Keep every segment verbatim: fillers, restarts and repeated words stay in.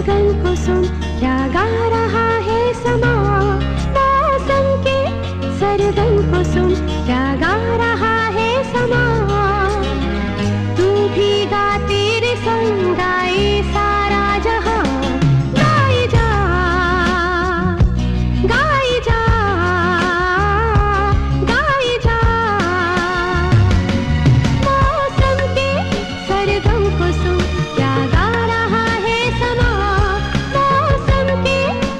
गगन को सुन क्या गा रहा है समा, मौसम के सरगम को सुन क्या गा रहा है समा। तू भी गा तेरे संग गाए सारा जहां, गाए जा गाए जा गाए जा। मौसम के सरगम को सुन क्या गा रहा है समा, मौसम के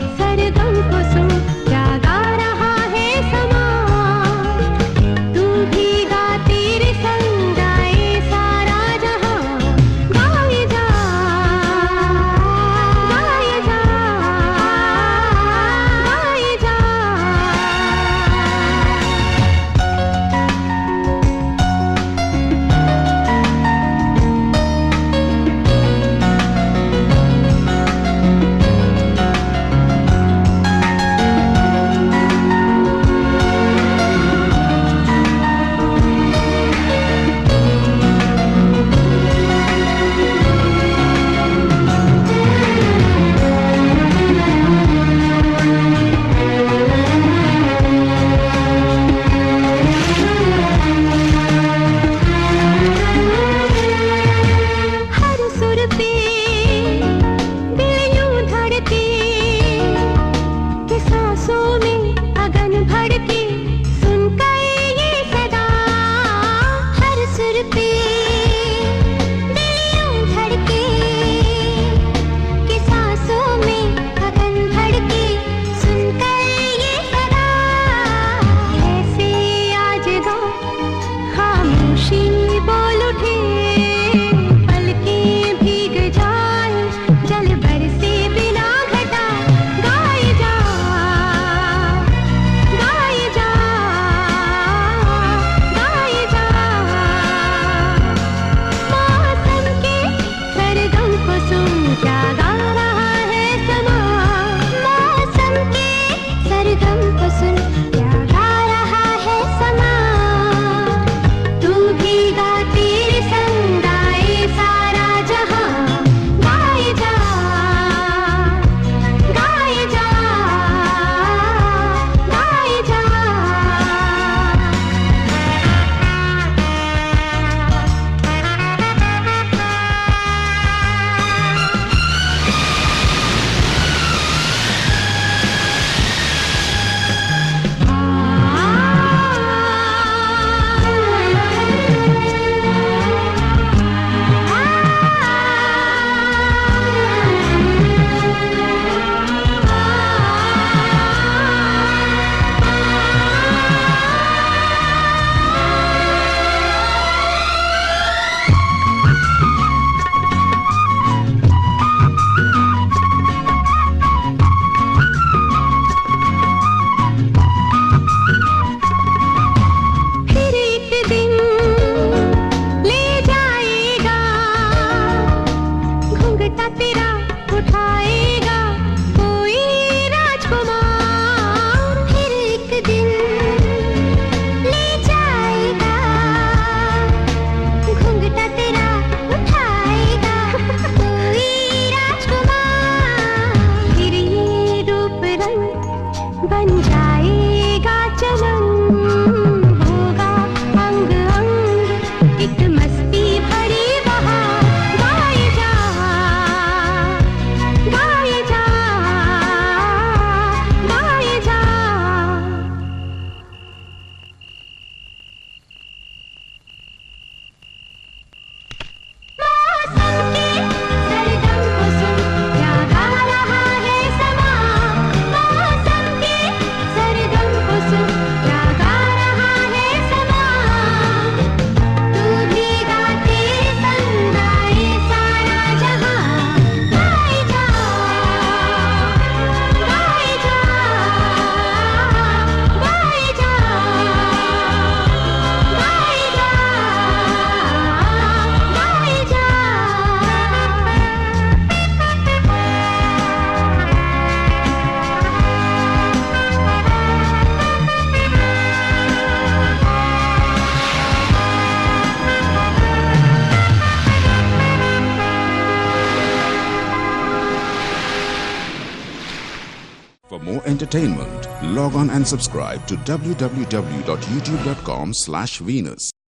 more entertainment, log on and subscribe to w w w dot youtube dot com slash Venus.